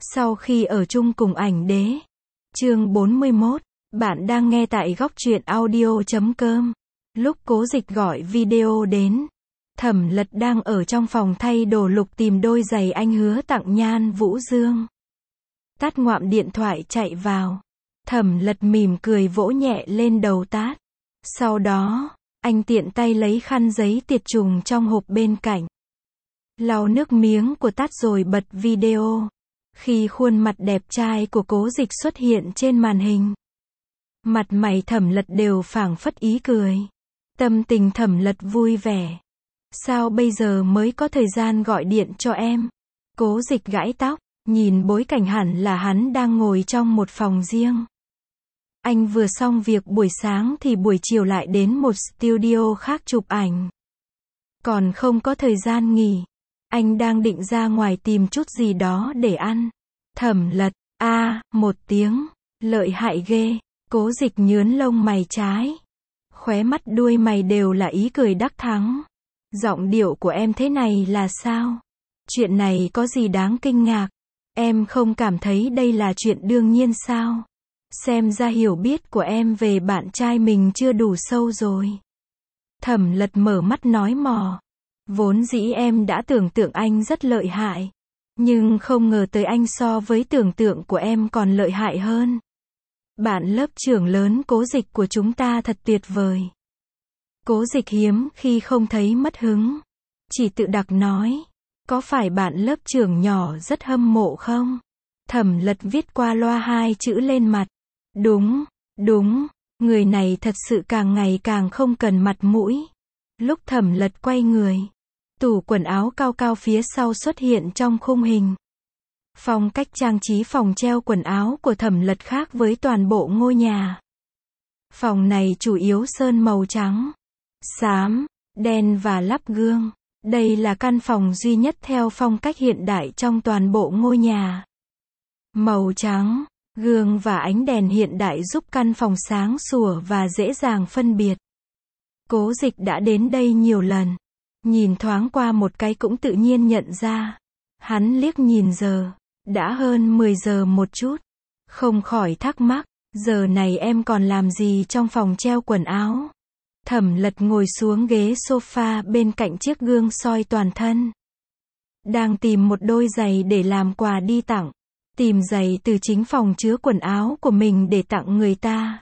Sau khi ở chung cùng ảnh đế. Chương 41. Bạn đang nghe tại góc truyện audio.com. Lúc Cố Dịch gọi video đến, Thẩm Lật đang ở trong phòng thay đồ lục tìm đôi giày anh hứa tặng Nhan Vũ Dương. Tát ngoạm điện thoại chạy vào. Thẩm Lật mỉm cười vỗ nhẹ lên đầu Tát. Sau đó, anh tiện tay lấy khăn giấy tiệt trùng trong hộp bên cạnh, lau nước miếng của Tát rồi bật video. Khi khuôn mặt đẹp trai của Cố Dịch xuất hiện trên màn hình, mặt mày Thẩm Lật đều phảng phất ý cười. Tâm tình Thẩm Lật vui vẻ. Sao bây giờ mới có thời gian gọi điện cho em? Cố Dịch gãi tóc, nhìn bối cảnh hẳn là hắn đang ngồi trong một phòng riêng. Anh vừa xong việc buổi sáng thì buổi chiều lại đến một studio khác chụp ảnh. Còn không có thời gian nghỉ. Anh đang định ra ngoài tìm chút gì đó để ăn. Thẩm Lật, một tiếng, lợi hại ghê. Cố Dịch nhướn lông mày trái. Khóe mắt đuôi mày đều là ý cười đắc thắng. Giọng điệu của em thế này là sao? Chuyện này có gì đáng kinh ngạc? Em không cảm thấy đây là chuyện đương nhiên sao? Xem ra hiểu biết của em về bạn trai mình chưa đủ sâu rồi. Thẩm Lật mở mắt nói mò. Vốn dĩ em đã tưởng tượng anh rất lợi hại. Nhưng không ngờ tới anh so với tưởng tượng của em còn lợi hại hơn. Bạn lớp trưởng lớn Cố Dịch của chúng ta thật tuyệt vời. Cố Dịch hiếm khi không thấy mất hứng. Chỉ tự đặc nói. Có phải bạn lớp trưởng nhỏ rất hâm mộ không? Thẩm Lật viết qua loa hai chữ lên mặt. Đúng, người này thật sự càng ngày càng không cần mặt mũi. Lúc Thẩm Lật quay người, tủ quần áo cao cao phía sau xuất hiện trong khung hình. Phong cách trang trí phòng treo quần áo của Thẩm Lật khác với toàn bộ ngôi nhà. Phòng này chủ yếu sơn màu trắng, xám, đen và lắp gương. Đây là căn phòng duy nhất theo phong cách hiện đại trong toàn bộ ngôi nhà. Màu trắng, gương và ánh đèn hiện đại giúp căn phòng sáng sủa và dễ dàng phân biệt. Cố Dịch đã đến đây nhiều lần. Nhìn thoáng qua một cái cũng tự nhiên nhận ra. Hắn liếc nhìn giờ. Đã hơn 10 giờ một chút. Không khỏi thắc mắc. Giờ này em còn làm gì trong phòng treo quần áo? Thẩm Lật ngồi xuống ghế sofa bên cạnh chiếc gương soi toàn thân. Đang tìm một đôi giày để làm quà đi tặng. Tìm giày từ chính phòng chứa quần áo của mình để tặng người ta.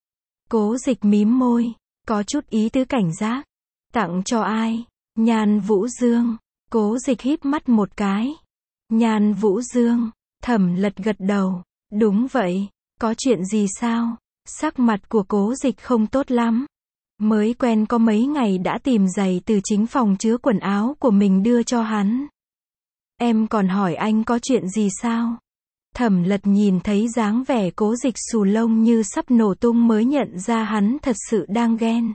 Cố Dịch mím môi. Có chút ý tứ cảnh giác. Tặng cho ai? Nhan Vũ Dương. Cố Dịch híp mắt một cái. Nhan Vũ Dương. Thẩm Lật gật đầu. Đúng vậy. Có chuyện gì sao? Sắc mặt của Cố Dịch không tốt lắm. Mới quen có mấy ngày đã tìm giày từ chính phòng chứa quần áo của mình đưa cho hắn. Em còn hỏi anh có chuyện gì sao? Thẩm Lật nhìn thấy dáng vẻ Cố Dịch xù lông như sắp nổ tung mới nhận ra hắn thật sự đang ghen.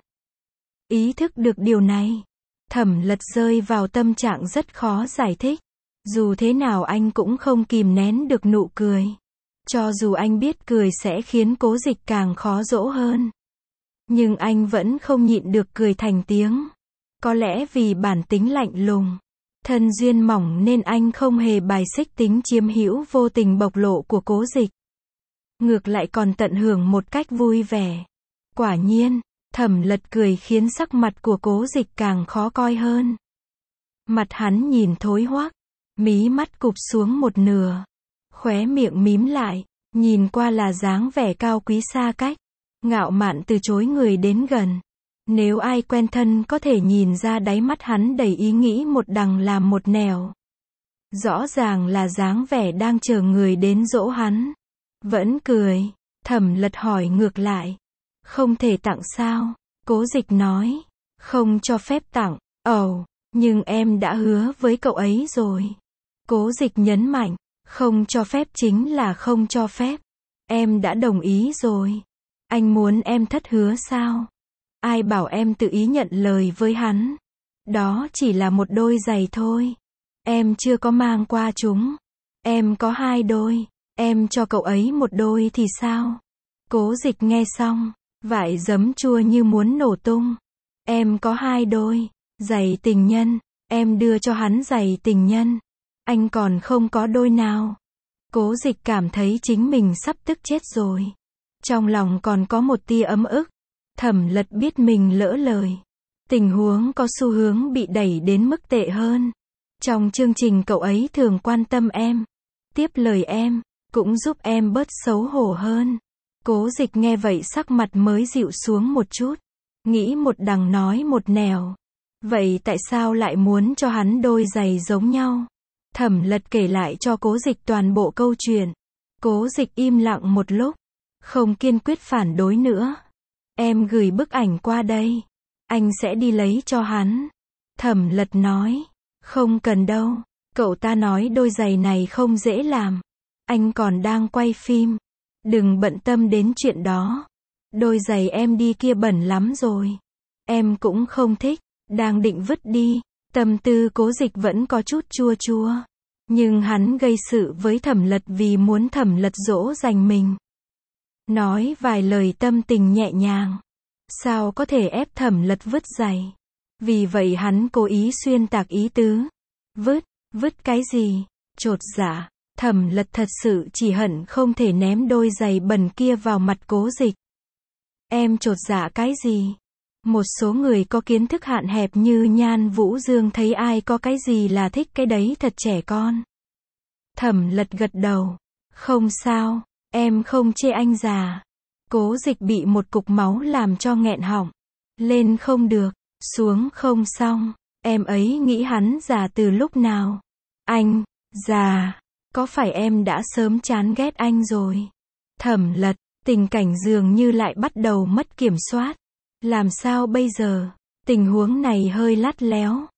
Ý thức được điều này, Thẩm Lật rơi vào tâm trạng rất khó giải thích. Dù thế nào anh cũng không kìm nén được nụ cười. Cho dù anh biết cười sẽ khiến Cố Dịch càng khó dỗ hơn. Nhưng anh vẫn không nhịn được cười thành tiếng. Có lẽ vì bản tính lạnh lùng, thân duyên mỏng nên anh không hề bài xích tính chiếm hữu vô tình bộc lộ của Cố Dịch. Ngược lại còn tận hưởng một cách vui vẻ. Quả nhiên, Thẩm Lật cười khiến sắc mặt của Cố Dịch càng khó coi hơn. Mặt hắn nhìn thối hoắc, mí mắt cụp xuống một nửa, khóe miệng mím lại, nhìn qua là dáng vẻ cao quý xa cách, ngạo mạn từ chối người đến gần. Nếu ai quen thân có thể nhìn ra đáy mắt hắn đầy ý nghĩ một đằng làm một nẻo. Rõ ràng là dáng vẻ đang chờ người đến dỗ hắn. Vẫn cười, Thẩm Lật hỏi ngược lại. Không thể tặng sao? Cố Dịch nói. Không cho phép tặng. Nhưng em đã hứa với cậu ấy rồi. Cố Dịch nhấn mạnh. Không cho phép chính là không cho phép. Em đã đồng ý rồi. Anh muốn em thất hứa sao? Ai bảo em tự ý nhận lời với hắn? Đó chỉ là một đôi giày thôi. Em chưa có mang qua chúng. Em có 2 đôi. Em cho cậu ấy một đôi thì sao? Cố Dịch nghe xong, vải giấm chua như muốn nổ tung. Em có 2 đôi. Giày tình nhân. Em đưa cho hắn giày tình nhân. Anh còn không có đôi nào. Cố Dịch cảm thấy chính mình sắp tức chết rồi. Trong lòng còn có một tia ấm ức. Thẩm Lật biết mình lỡ lời. Tình huống có xu hướng bị đẩy đến mức tệ hơn. Trong chương trình cậu ấy thường quan tâm em, tiếp lời em, cũng giúp em bớt xấu hổ hơn. Cố Dịch nghe vậy sắc mặt mới dịu xuống một chút. Nghĩ một đằng nói một nẻo. Vậy tại sao lại muốn cho hắn đôi giày giống nhau? Thẩm Lật kể lại cho Cố Dịch toàn bộ câu chuyện. Cố Dịch im lặng một lúc, không kiên quyết phản đối nữa. Em gửi bức ảnh qua đây, anh sẽ đi lấy cho hắn. Thẩm Lật nói, không cần đâu, cậu ta nói đôi giày này không dễ làm. Anh còn đang quay phim, đừng bận tâm đến chuyện đó. Đôi giày em đi kia bẩn lắm rồi. Em cũng không thích, đang định vứt đi. Tâm tư Cố Dịch vẫn có chút chua chua. Nhưng hắn gây sự với Thẩm Lật vì muốn Thẩm Lật dỗ dành mình. Nói vài lời tâm tình nhẹ nhàng. Sao có thể ép Thẩm Lật vứt giày? Vì vậy hắn cố ý xuyên tạc ý tứ. Vứt cái gì? Chột dạ. Thẩm Lật thật sự chỉ hận không thể ném đôi giày bẩn kia vào mặt Cố Dịch. Em chột dạ cái gì? Một số người có kiến thức hạn hẹp như Nhan Vũ Dương thấy ai có cái gì là thích cái đấy thật trẻ con. Thẩm Lật gật đầu. Không sao, em không chê anh già. Cố Dịch bị một cục máu làm cho nghẹn họng. Lên không được, xuống không xong. Em ấy nghĩ hắn già từ lúc nào? Anh, già, có phải em đã sớm chán ghét anh rồi? Thẩm Lật, tình cảnh dường như lại bắt đầu mất kiểm soát. Làm sao bây giờ? Tình huống này hơi lắt léo.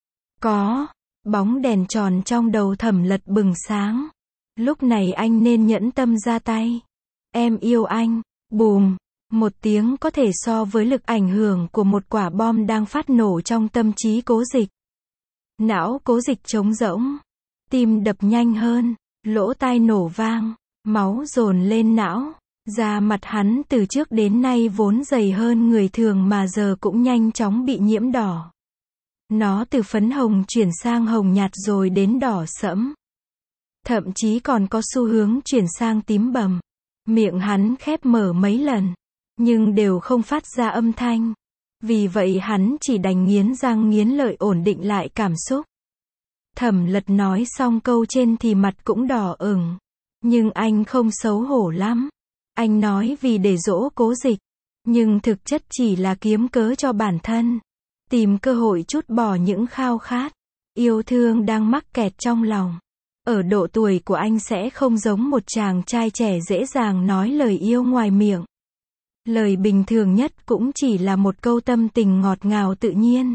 Bóng đèn tròn trong đầu Thẩm Lật bừng sáng. Lúc này anh nên nhẫn tâm ra tay. Em yêu anh. Bùm. Một tiếng có thể so với lực ảnh hưởng của một quả bom đang phát nổ trong tâm trí Cố Dịch. Não Cố Dịch trống rỗng. Tim đập nhanh hơn. Lỗ tai nổ vang. Máu dồn lên não. Da mặt hắn từ trước đến nay vốn dày hơn người thường mà giờ cũng nhanh chóng bị nhiễm đỏ. Nó từ phấn hồng chuyển sang hồng nhạt rồi đến đỏ sẫm. Thậm chí còn có xu hướng chuyển sang tím bầm. Miệng hắn khép mở mấy lần, nhưng đều không phát ra âm thanh. Vì vậy hắn chỉ đành nghiến răng nghiến lợi ổn định lại cảm xúc. Thẩm Lật nói xong câu trên thì mặt cũng đỏ ửng. Nhưng anh không xấu hổ lắm. Anh nói vì để dỗ Cố Dịch, nhưng thực chất chỉ là kiếm cớ cho bản thân. Tìm cơ hội trút bỏ những khao khát, yêu thương đang mắc kẹt trong lòng. Ở độ tuổi của anh sẽ không giống một chàng trai trẻ dễ dàng nói lời yêu ngoài miệng. Lời bình thường nhất cũng chỉ là một câu tâm tình ngọt ngào tự nhiên.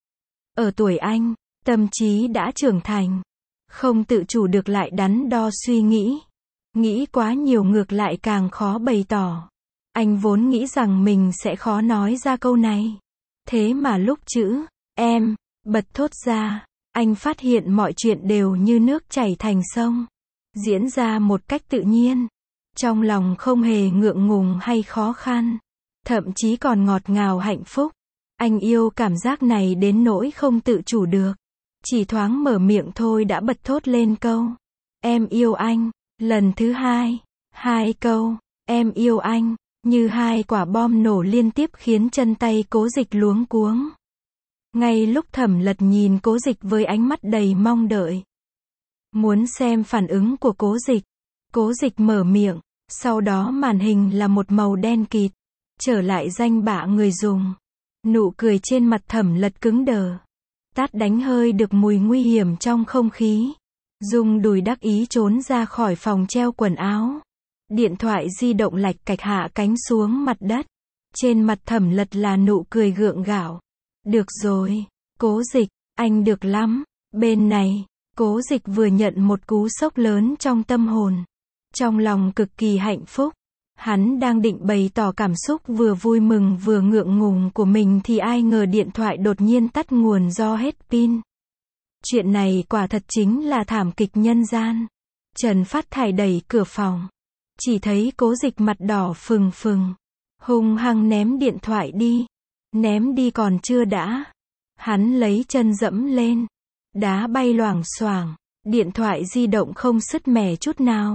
Ở tuổi anh, tâm trí đã trưởng thành, không tự chủ được lại đắn đo suy nghĩ. Nghĩ quá nhiều ngược lại càng khó bày tỏ. Anh vốn nghĩ rằng mình sẽ khó nói ra câu này. Thế mà lúc chữ em bật thốt ra, anh phát hiện mọi chuyện đều như nước chảy thành sông, diễn ra một cách tự nhiên. Trong lòng không hề ngượng ngùng hay khó khăn, thậm chí còn ngọt ngào hạnh phúc. Anh yêu cảm giác này đến nỗi không tự chủ được. Chỉ thoáng mở miệng thôi đã bật thốt lên câu em yêu anh. Lần thứ hai câu em yêu anh như hai quả bom nổ liên tiếp khiến chân tay Cố Dịch luống cuống. Ngay lúc Thẩm Lật nhìn Cố Dịch với ánh mắt đầy mong đợi, muốn xem phản ứng của Cố Dịch mở miệng, sau đó màn hình là một màu đen kịt, trở lại danh bạ người dùng. Nụ cười trên mặt Thẩm Lật cứng đờ. Tát đánh hơi được mùi nguy hiểm trong không khí. Dung đùi đắc ý trốn ra khỏi phòng treo quần áo. Điện thoại di động lạch cạch hạ cánh xuống mặt đất. Trên mặt Thẩm Lật là nụ cười gượng gạo. Được rồi, Cố Dịch, anh được lắm. Bên này, Cố Dịch vừa nhận một cú sốc lớn trong tâm hồn. Trong lòng cực kỳ hạnh phúc. Hắn đang định bày tỏ cảm xúc vừa vui mừng vừa ngượng ngùng của mình thì ai ngờ điện thoại đột nhiên tắt nguồn do hết pin. Chuyện này quả thật chính là thảm kịch nhân gian. Trần Phát Thải đẩy cửa phòng. Chỉ thấy Cố Dịch mặt đỏ phừng phừng. Hung hăng ném điện thoại đi. Ném đi còn chưa đã. Hắn lấy chân dẫm lên. Đá bay loảng xoảng. Điện thoại di động không sứt mẻ chút nào.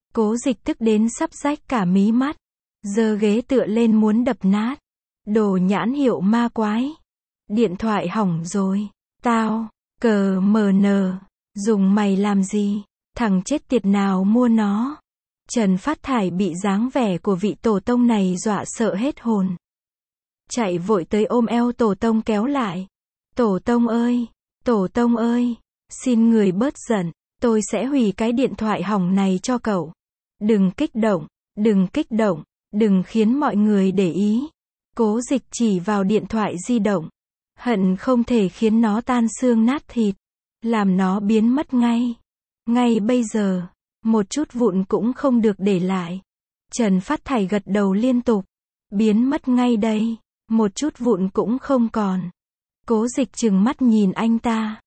Cố Dịch tức đến sắp rách cả mí mắt. Giơ ghế tựa lên muốn đập nát. Đồ nhãn hiệu ma quái. Điện thoại hỏng rồi. Tao, cờ mờ nờ. Dùng mày làm gì? Thằng chết tiệt nào mua nó? Trần Phát Thải bị dáng vẻ của vị tổ tông này dọa sợ hết hồn. Chạy vội tới ôm eo tổ tông kéo lại. Tổ tông ơi! Tổ tông ơi! Xin người bớt giận. Tôi sẽ hủy cái điện thoại hỏng này cho cậu. Đừng kích động. Đừng kích động. Đừng khiến mọi người để ý. Cố Dịch chỉ vào điện thoại di động. Hận không thể khiến nó tan xương nát thịt. Làm nó biến mất ngay. Ngay bây giờ. Một chút vụn cũng không được để lại. Trần Phát Thải gật đầu liên tục. Biến mất ngay đây. Một chút vụn cũng không còn. Cố Dịch trừng mắt nhìn anh ta.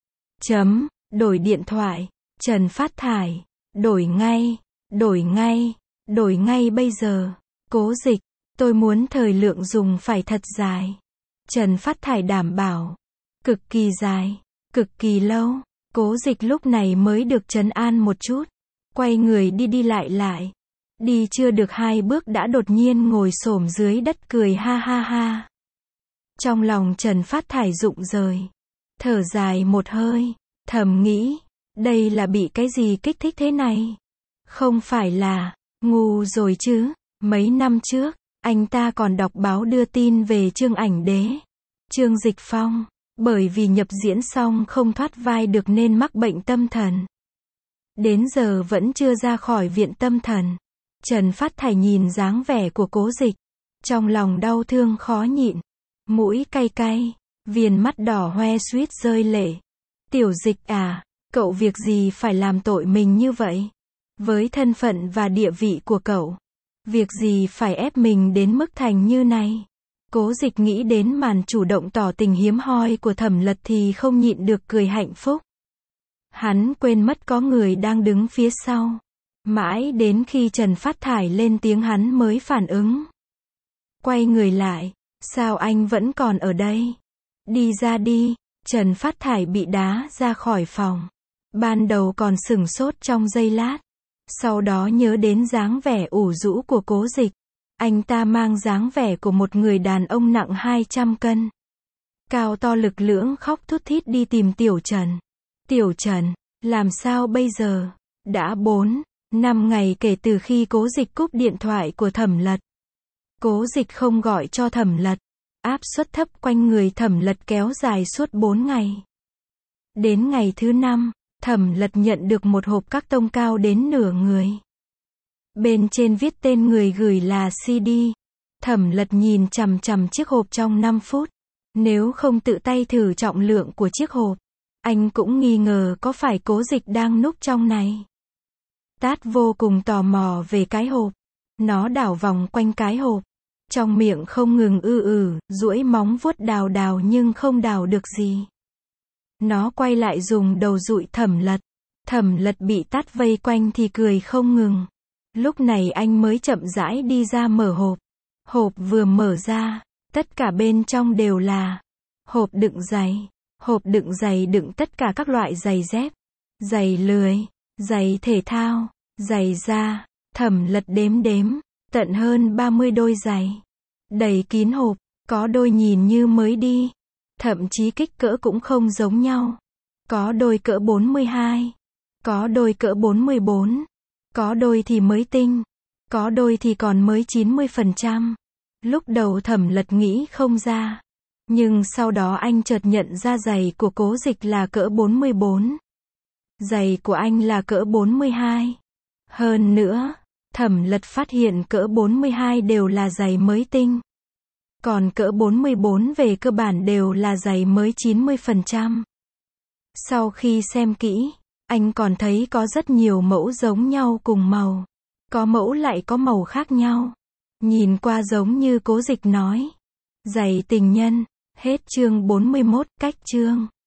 Đổi điện thoại. Trần Phát Thải. Đổi ngay. Đổi ngay. Đổi ngay bây giờ. Cố Dịch. Tôi muốn thời lượng dùng phải thật dài. Trần Phát Thải đảm bảo. Cực kỳ dài. Cực kỳ lâu. Cố Dịch lúc này mới được trấn an một chút. Quay người đi lại. Đi chưa được 2 bước đã đột nhiên ngồi xổm dưới đất cười ha ha ha. Trong lòng Trần Phát Thải rụng rời. Thở dài một hơi. Thầm nghĩ. Đây là bị cái gì kích thích thế này? Không phải là ngu rồi chứ? Mấy năm trước, anh ta còn đọc báo đưa tin về Trương Ảnh Đế. Trương Dịch Phong. Bởi vì nhập diễn xong không thoát vai được nên mắc bệnh tâm thần. Đến giờ vẫn chưa ra khỏi viện tâm thần. Trần Phát Thải nhìn dáng vẻ của Cố Dịch. Trong lòng đau thương khó nhịn. Mũi cay cay. Viền mắt đỏ hoe suýt rơi lệ. Tiểu Dịch à, cậu việc gì phải làm tội mình như vậy? Với thân phận và địa vị của cậu. Việc gì phải ép mình đến mức thành như này? Cố Dịch nghĩ đến màn chủ động tỏ tình hiếm hoi của Thẩm Lật thì không nhịn được cười hạnh phúc. Hắn quên mất có người đang đứng phía sau. Mãi đến khi Trần Phát Thải lên tiếng hắn mới phản ứng. Quay người lại. Sao anh vẫn còn ở đây? Đi ra đi. Trần Phát Thải bị đá ra khỏi phòng. Ban đầu còn sửng sốt trong giây lát. Sau đó nhớ đến dáng vẻ ủ rũ của Cố Dịch. Anh ta mang dáng vẻ của một người đàn ông nặng 200 cân. Cao to lực lưỡng khóc thút thít đi tìm Tiểu Trần. Tiểu Trần, làm sao bây giờ? Đã 4-5 ngày kể từ khi Cố Dịch cúp điện thoại của Thẩm Lật. Cố Dịch không gọi cho Thẩm Lật. Áp suất thấp quanh người Thẩm Lật kéo dài suốt 4 ngày. Đến ngày thứ 5, Thẩm Lật nhận được một hộp các tông cao đến nửa người. Bên trên viết tên người gửi là CD. Thẩm Lật nhìn chằm chằm chiếc hộp trong 5 phút. Nếu không tự tay thử trọng lượng của chiếc hộp, anh cũng nghi ngờ có phải Cố Dịch đang núp trong này. Tát vô cùng tò mò về cái hộp. Nó đảo vòng quanh cái hộp. Trong miệng không ngừng duỗi móng vuốt đào nhưng không đào được gì. Nó quay lại dùng đầu dụi Thẩm Lật. Thẩm Lật bị Tát vây quanh thì cười không ngừng. Lúc này anh mới chậm rãi đi ra mở hộp. Hộp vừa mở ra, tất cả bên trong đều là hộp đựng giày. Hộp đựng giày đựng tất cả các loại giày dép, giày lười, giày thể thao, giày da. Thẩm Lật đếm, tận hơn 30 đôi giày. Đầy kín hộp, có đôi nhìn như mới đi. Thậm chí kích cỡ cũng không giống nhau. Có đôi cỡ 42, có đôi cỡ 44, có đôi thì mới tinh, có đôi thì còn mới 90%. Lúc đầu Thẩm Lật nghĩ không ra. Nhưng sau đó anh chợt nhận ra giày của Cố Dịch là cỡ 44. Giày của anh là cỡ 42. Hơn nữa, Thẩm Lật phát hiện cỡ 42 đều là giày mới tinh. Còn cỡ 44 về cơ bản đều là giày mới 90%. Sau khi xem kỹ, anh còn thấy có rất nhiều mẫu giống nhau cùng màu. Có mẫu lại có màu khác nhau. Nhìn qua giống như Cố Dịch nói. Giày tình nhân. Hết chương 41, cách chương.